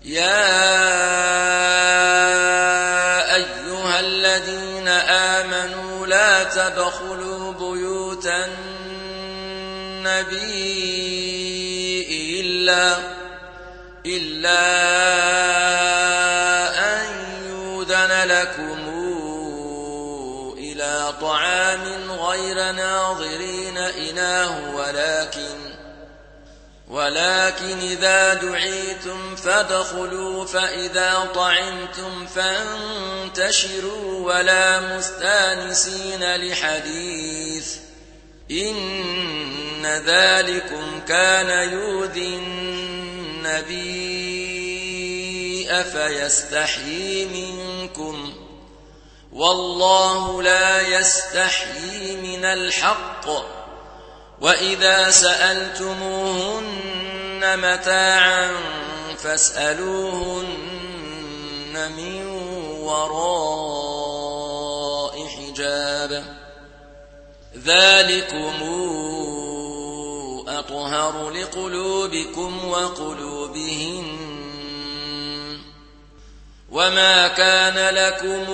يا أيها الذين آمنوا لا تدخلوا بيوت النبي إلا أن يؤذن لكم إلى طعام غير ناظرين إناه ولكن إذا دعيتم فادخلوا فإذا طعمتم فانتشروا ولا مستانسين لحديث إن ذلكم كان يؤذي النبي فيستحيي منكم والله لا يستحيي من الحق وإذا سألتموهن متاعا فاسألوهن من وراء حجاب ذلكم أطهر لقلوبكم وقلوبهن وما كان لكم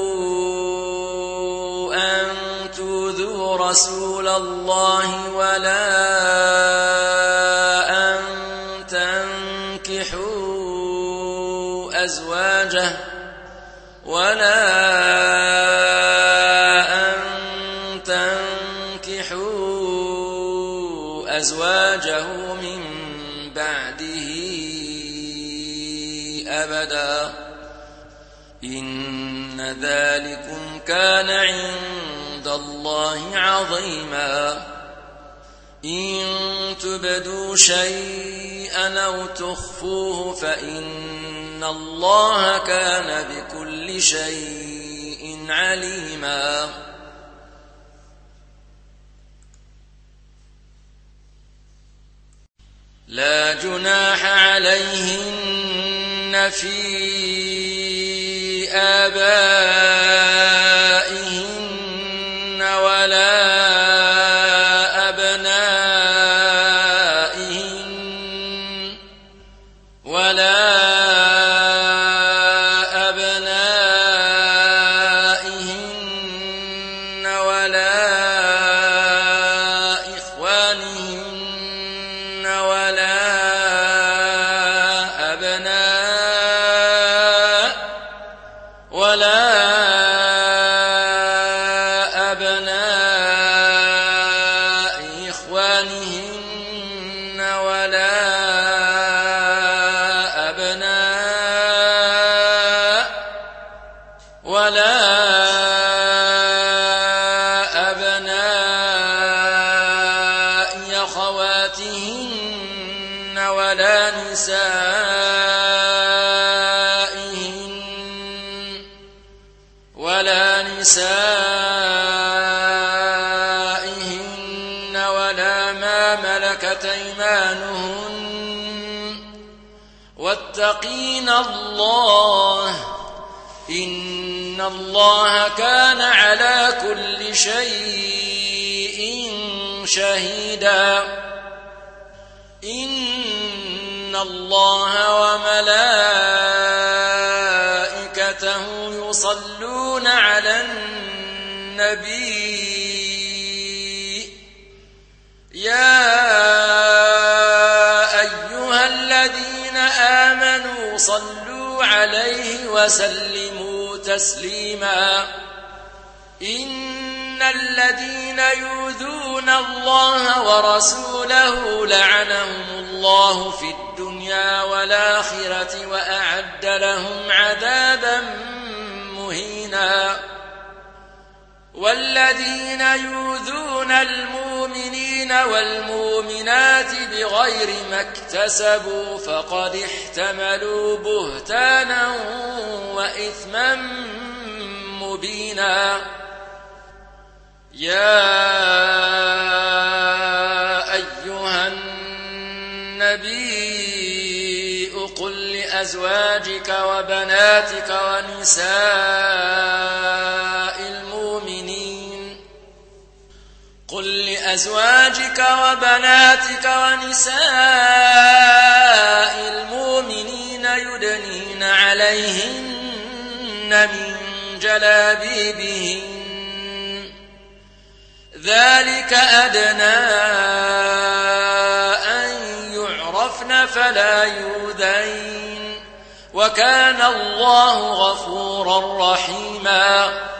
أن تؤذوا رسول الله ولا أن تنكحوا أزواجه من بعده أبدا إن ذلكم كان عند الله عظيما إن تبدوا شيئا أو تخفوه فإن الله كان بكل شيء عليما لا جناح عليهن في آبائهن ولا أبنائهن ولا إخوانهن ولا أبناء إخوانهن ولا أبناء أخواتهن ولا نسائهن ولا ما ملكت أيمانهن واتقين الله إن الله كان على كل شيء شهيدا إن الله وملائكته يصلون على النبي يا أيها الذين آمنوا صلوا عليه وسلموا تسليما إن الذين يؤذون الله ورسوله لعنهم الله في الدنيا والآخرة وأعد لهم عذابا مهينا والذين يؤذون المؤمنين والمؤمنات بغير ما اكتسبوا فقد احتملوا بهتانا وإثما مبينا يا أيها النبي قل لأزواجك وبناتك ونساء المؤمنين يدنين عليهن من جلابيبهن ذلك أدنى أن يعرفن فلا يؤذين وكان الله غفورا رحيما